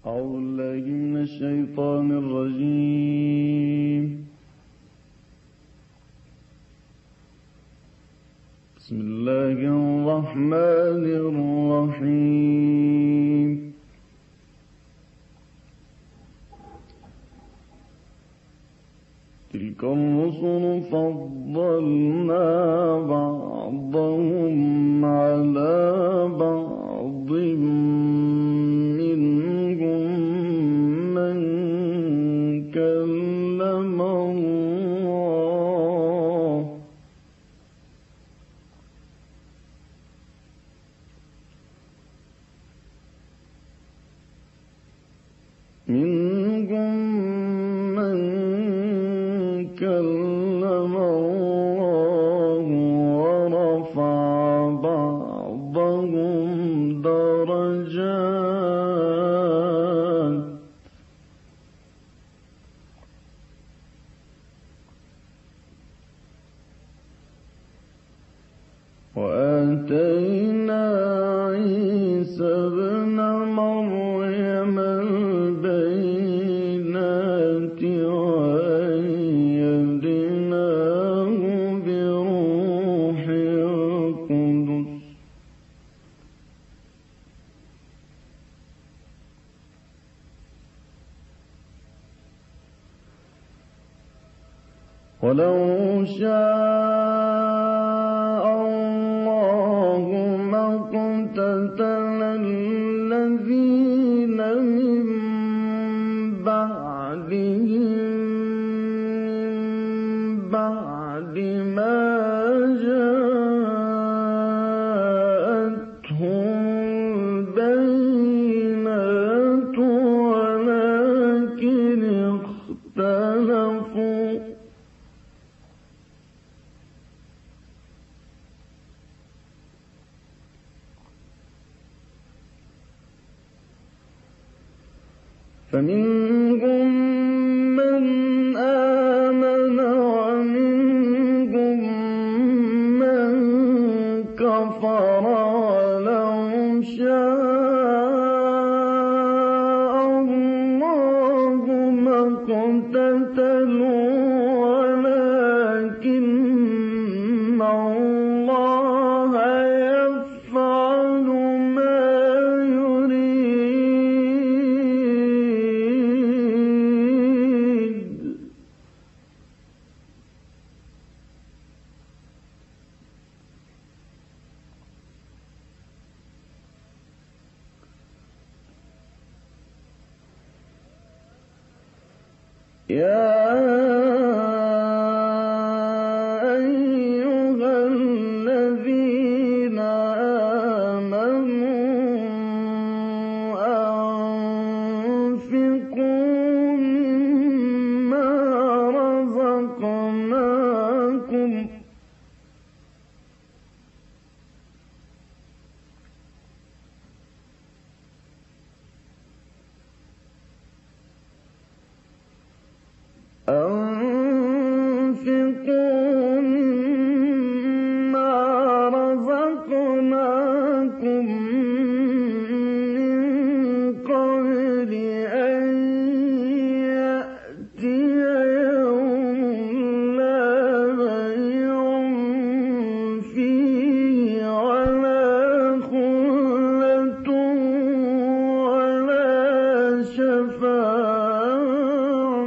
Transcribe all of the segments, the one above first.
أعوذ بالله من الشيطان الرجيم. بسم الله الرحمن الرحيم. تلك الرسل فضلنا بعضهم على بعض، منهم من كلم الله، منهم من كلم الله ورفع بعضهم درجات، وآتينا عيسى ابن مريم البينات وأيدناه بروح القدس، ولو شاء الله ما اقتتل الذين من بعد ما جاءتهم البينات، ولكن اختلفوا، فمنهم من آمن ومنهم من كفر، ولو شاء الله ما اقتتلوا ولكن الله يفعل ما يريد. يا أيها الذين آمنوا أنفقوا مما رزقناكم من قبل أن يأتي يوم لا بيع فيه ولا خلة ولا شفاعة،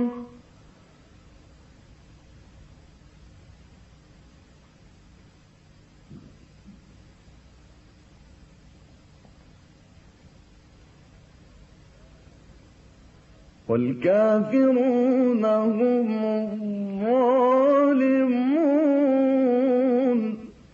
والكافرون هم الظالمون.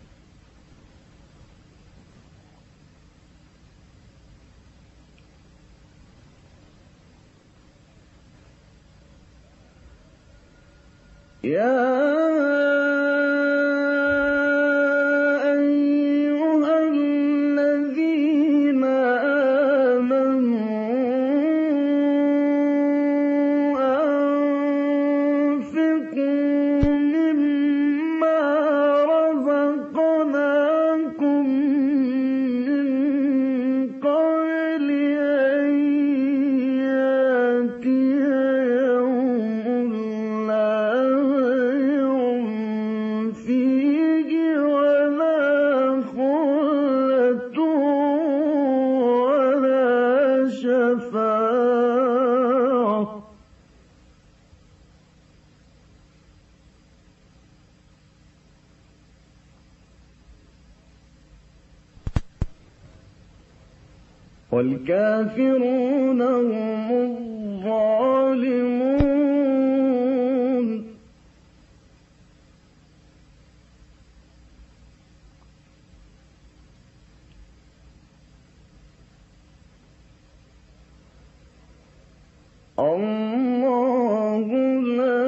يا أيها الذين آمنوا أنفقوا مما رزقناكم من قبل أن الآفاق والكافرون هم الظالمون الله لا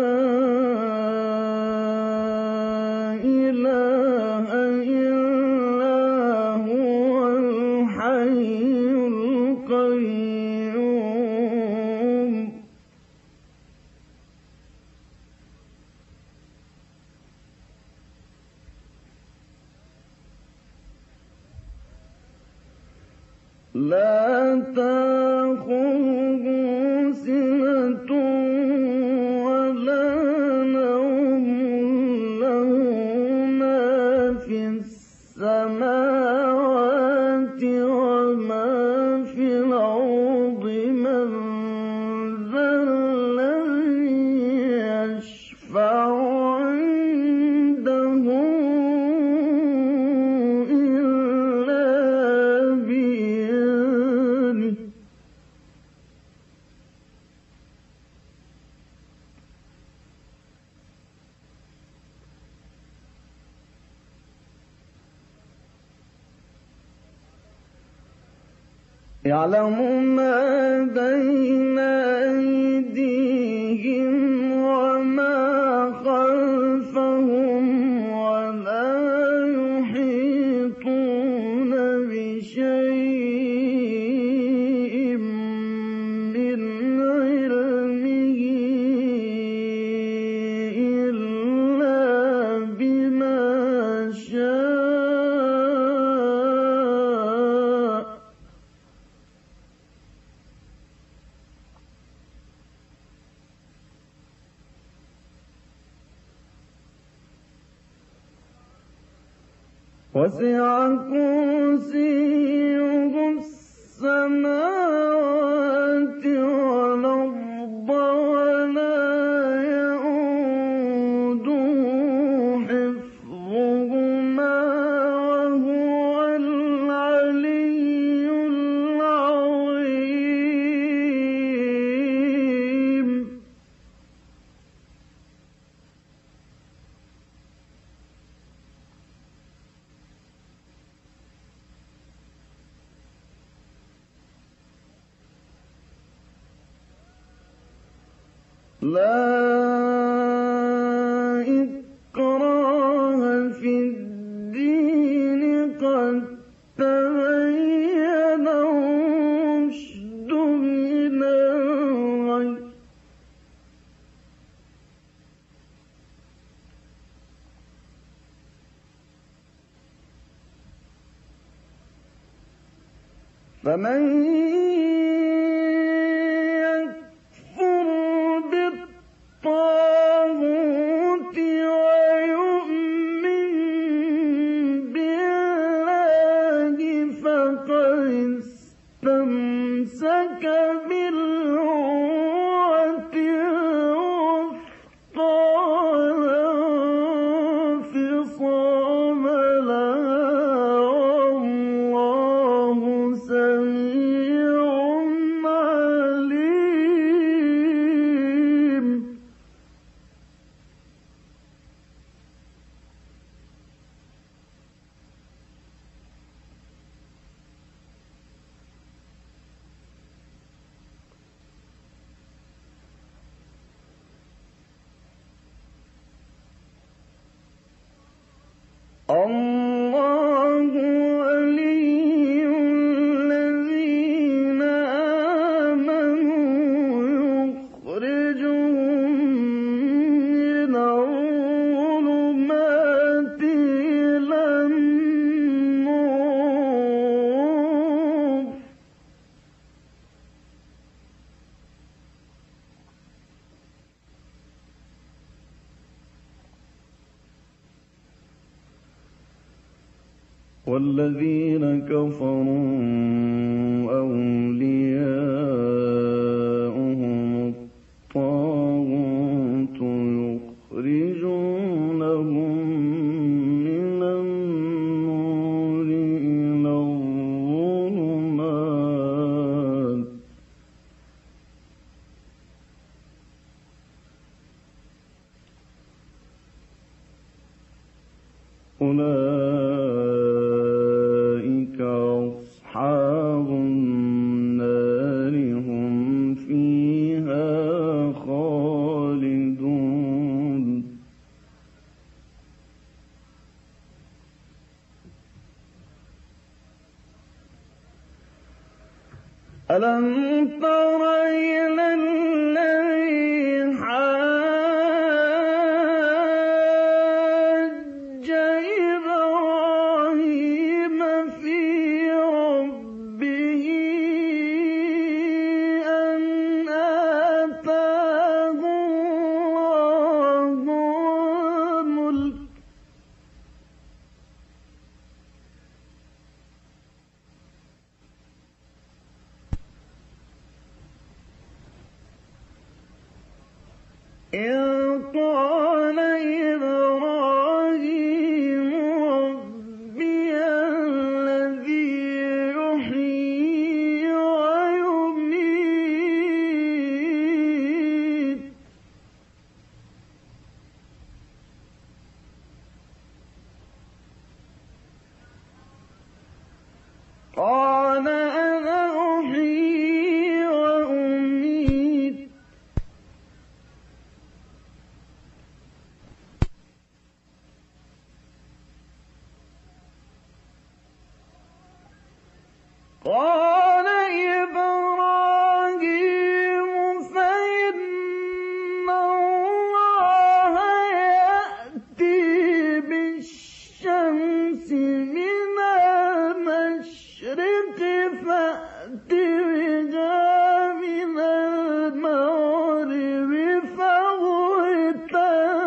إله إلا هو الحي القيوم لا تأخذه سنة ولا نوم له ما في السماوات وما في الأرض من ذا الذي يشفع عنده إلا بإذنه يعلم ما بين أيديهم وما خلفهم ولا يحيطون بشيء من علمه إلا بما شاء وسع كرسيه السماوات والأرض ولا يئوده حفظهما وهو العلي العظيم لا إكراه في الدين قد تبين الرشد من الغي فمن يكفر بالطاغوت ويؤمن بالله فقد استمسك بالعروة الوثقى لا انفصام لها والله سميع عليم الله ولي الذين آمنوا يخرجهم من الظلمات إلى النور والذين كفروا أولياء ألم تر إلى الذي حاج إبراهيم في ربه أن آتاه الله الملك إذ قال إبراهيم ربي الذي يحيي ويميت قال أنا أحيي وأميت قال إبراهيم فإن الله يأتي بالشمس من المشرق فأت بها من المغرب فبهت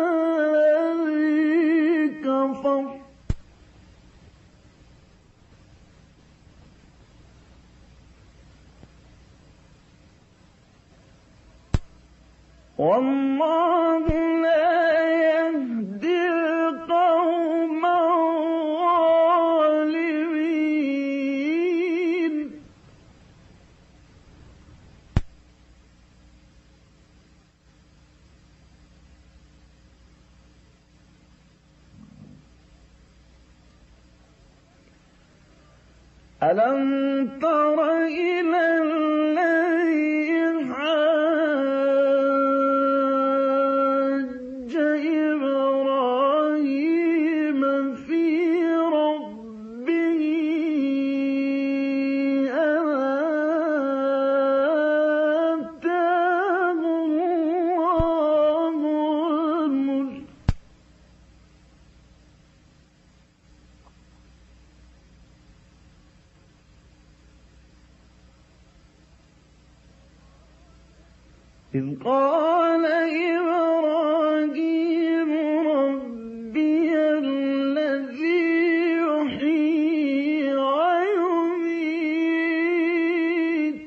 الذي كفر والله لا يهدي القوم الظالمين ألم تر إلى الذي حاج إبراهيم في ربه أن آتاه الله الملك إذ قال إبراهيم ربي الذي يحيي ويميت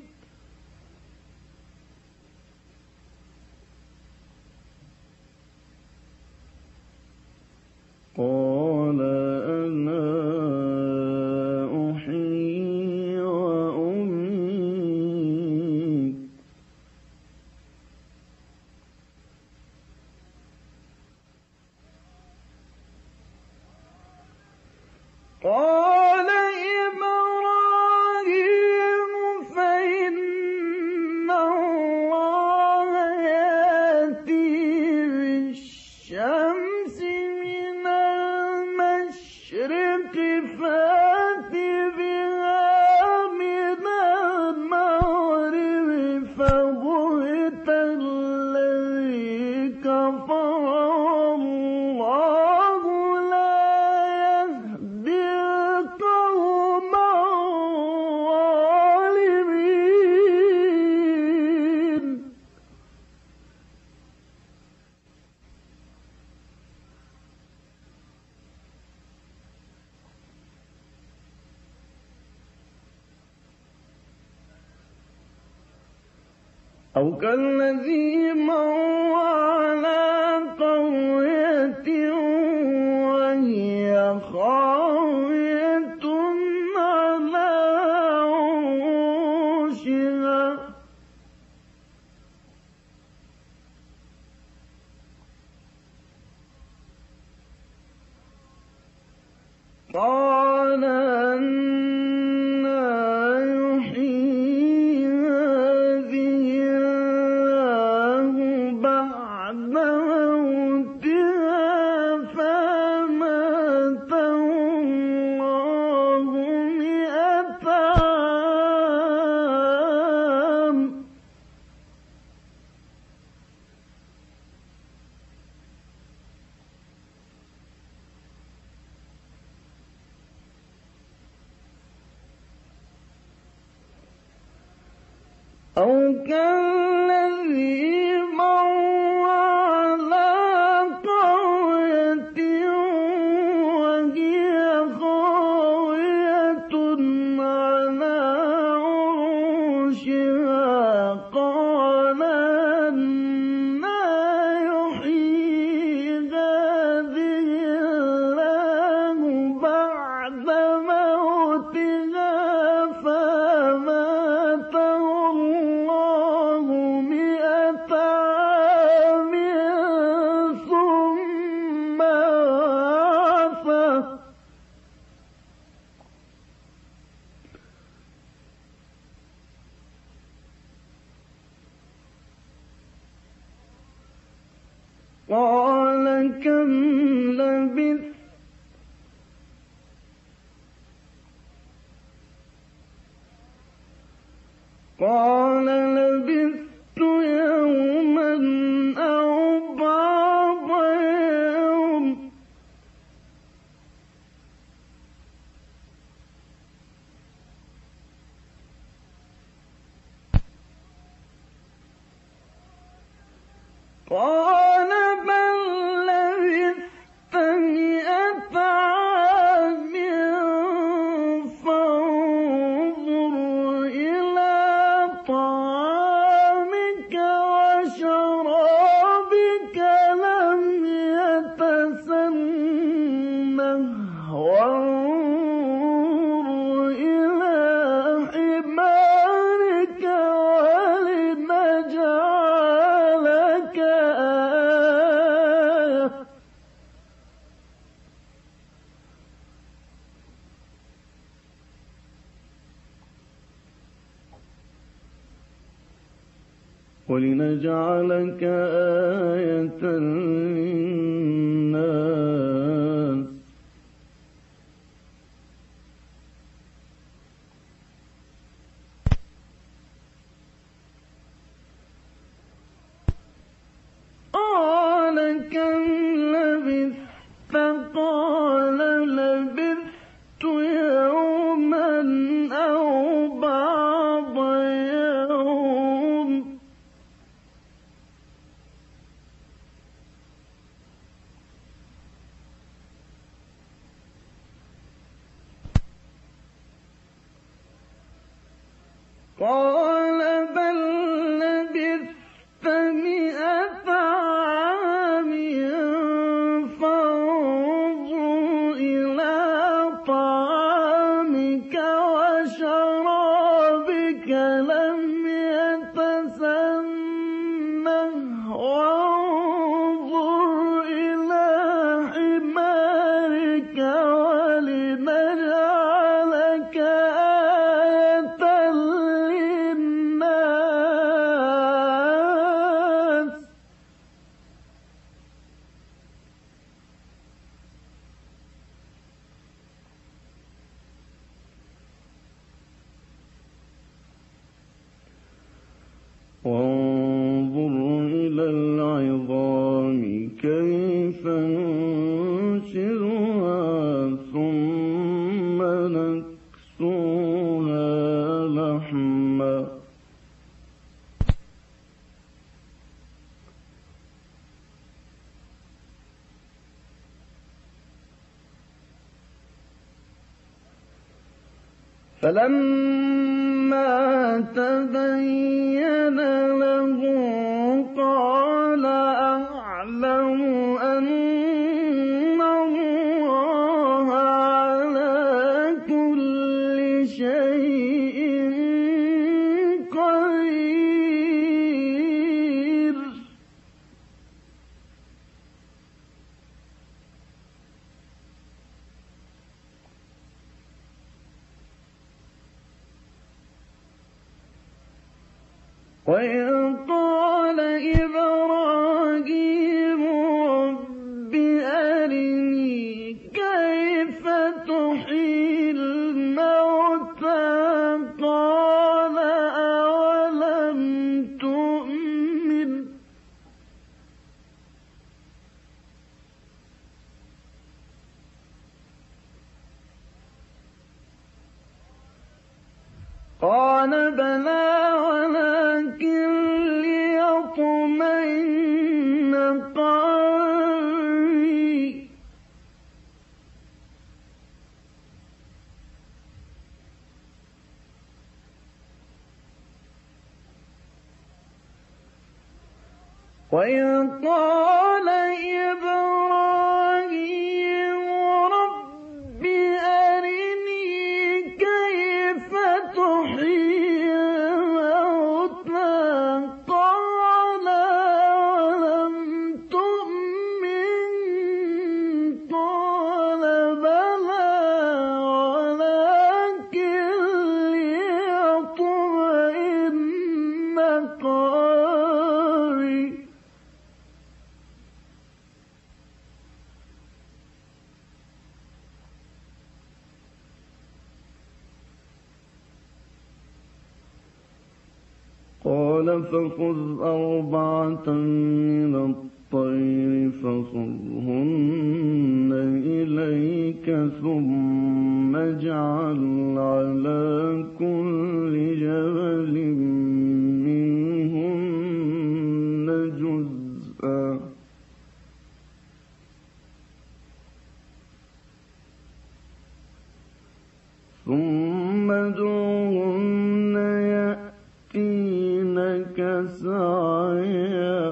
قال أنا أحيي وأميت قال إبراهيم فإن الله يأتي بالشمس من المشرق فأت بها من المغرب فبهت الذي كفر والله لا يهدي القوم الظالمين أو كالذي مر على قرية وهي خاوية على عروشها قال أنى يحيي هذه الله بعد موتها فأماته الله 100 أو كالذي مر على قرية وهي خاوية على عروشها قال أنى يحيي هذه الله بعد موتها فأماته الله 100 عام ثم بعثه قال كم لبثت قال لبثت يوما أو بعض يوم قال بل لبثت 100 عام فانظر إلى طعامك وشرابك لم يتسنه وانظر إلى حمارك ولنجعلك آية للناس قال كم لبثت قال لبثت يوما أو بعض يوم قال بل لبثت 100 عام فانظر إلى طعامك وشرابك لم يتسنه وانظر إلى حمارك ولنجعلك آية للناس وانظر إلى العظام كيف ننشرها ثم نكسوها لحما فلما تبين له قال أعلم أن الله على كل شيء قدير وإذ قال إبراهيم رب أرني كيف تحيي الموتى قال أولم تؤمن قال بلى ولكن ليطمئن قلبي وإذ قال إبراهيم رب أرني كيف تحيي الموتى قال أولم تؤمن قال بلى ولكن ليطمئن قلبي قال فخذ أربعة من الطير فصرهن إليك ثم اجعل على كل جبل منهن جزءا ثم ادعهن يأتينك سعيا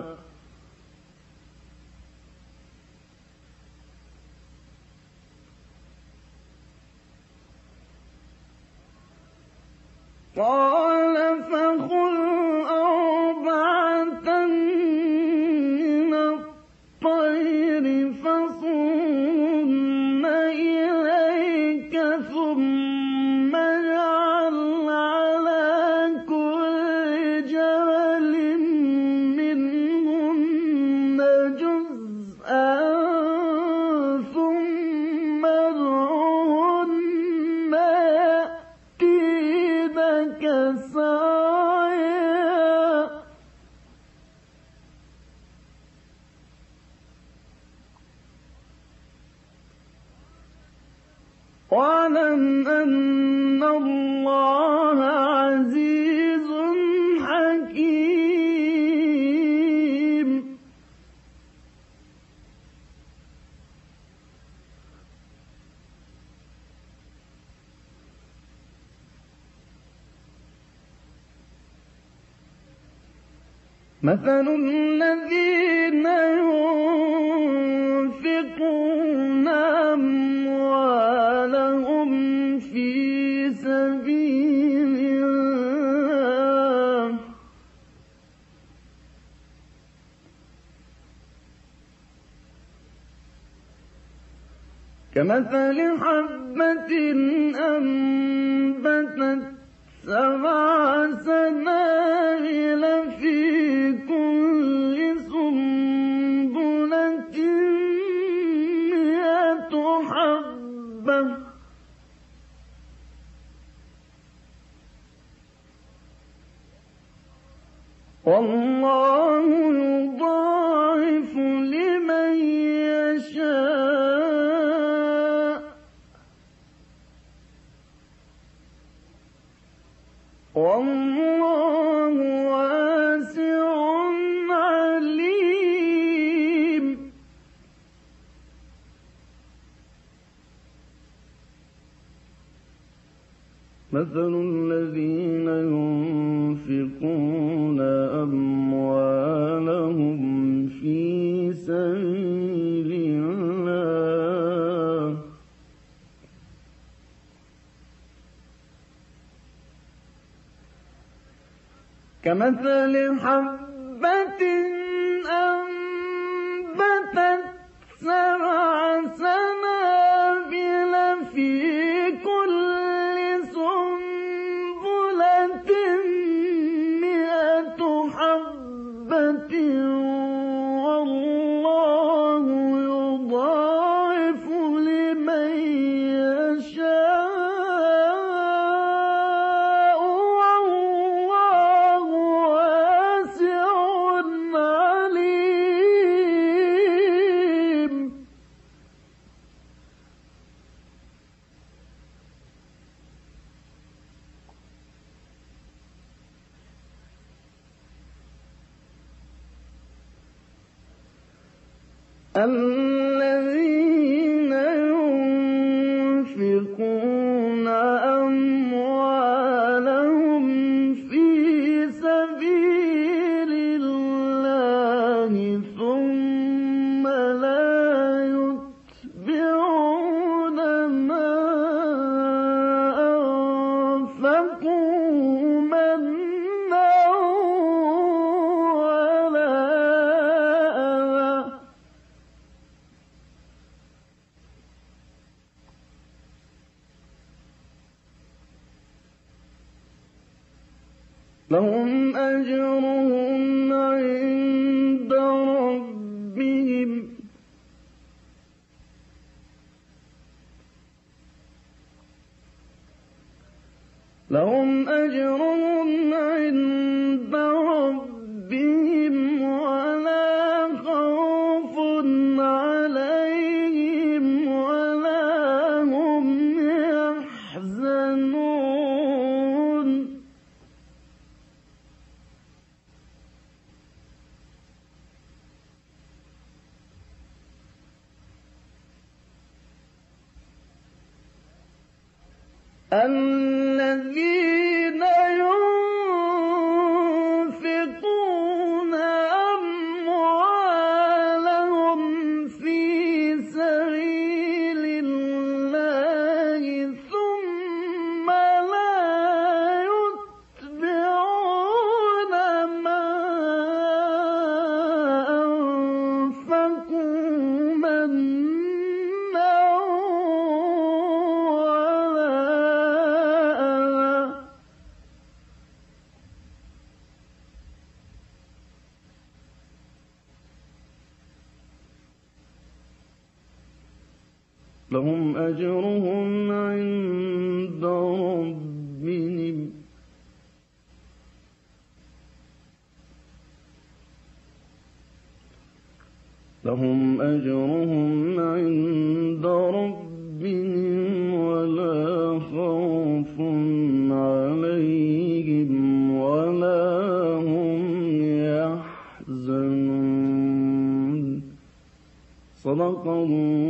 قال فخذ أربعة من الطير فصرهن إليك ثم اجعل على كل جبل منهن جزءا ثم ادعهن يأتينك سعيا واعلم أن الله عزيز حكيم مثل الذين ينفقون أموالهم في سبيل الله كمثل حبة أنبتت 7 سنابل في كل سنبلة 100 حبة والله يضاعف لمن يشاء والله واسع عليم مثل الذين ينفقون أموالهم في سبيل الله كمثل حبة أنبتت 7 سنابل في كل سنبلة 100 حبة والله يضاعف لمن يشاء والله واسع الذين ينفقون أموالهم في سبيل الله ثم لا يتبعون ما أنفقوا منا ولا أذى لهم أجرهم عند ربهم ولا خوف عليهم ولا هم يحزنون الذين ينفقون أموالهم في سبيل الله ثم لا يتبعون ما أنفقوا منا لهم أجرهم عند ربهم ولا خوف عليهم ولا هم يحزنون. صدق الله.